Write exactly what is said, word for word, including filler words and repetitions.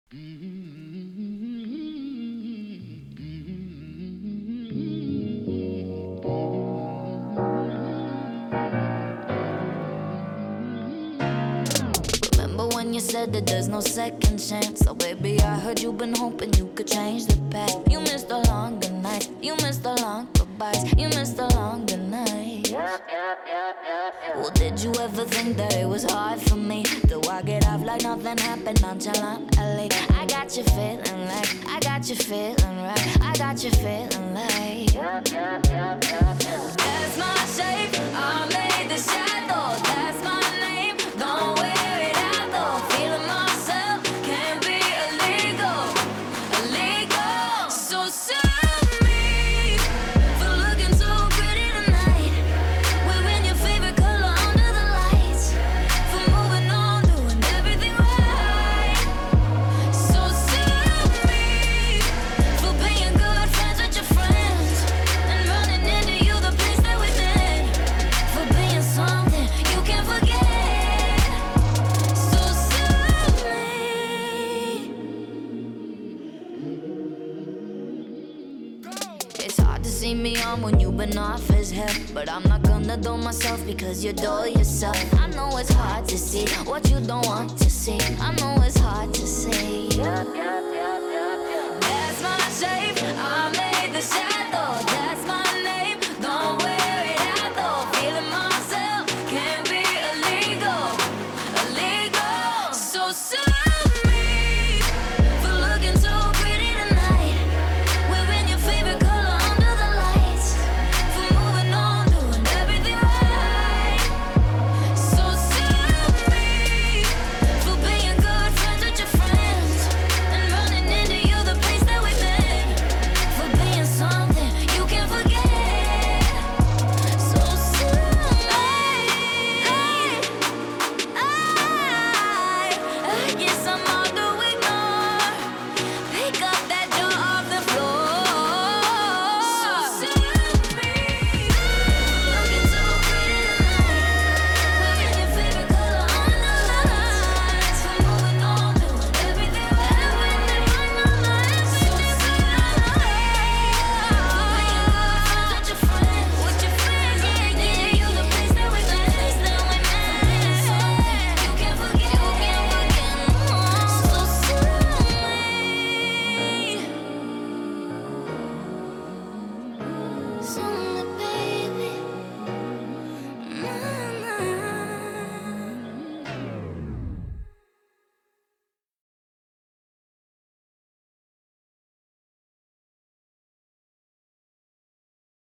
Remember when you said that there's no second chance? So baby, I heard you've been hoping you could change the past. You missed the longer nights, you missed the long goodbyes, you missed the longer nights. Well, did you ever think that it was hard for me? Do I get off like nothing happened nonchalantly? I got you feeling like, I got you feeling right, I got you feeling like that's my shape, I made the shadow, that's my name, don't wear it out though. Feeling myself, can't be illegal, illegal. So serve me for looking so pretty tonight, wearing your favorite color under the lights, for moving on, doing everything right. So serve me for being good friends with your friends and running into you the place that we've been, for being something you can't forget. So serve me. It's hard to see me on when you've been off his hip, but I'm not gonna dull myself because you dull yourself. I know it's hard to see what you don't want to see. I know it's hard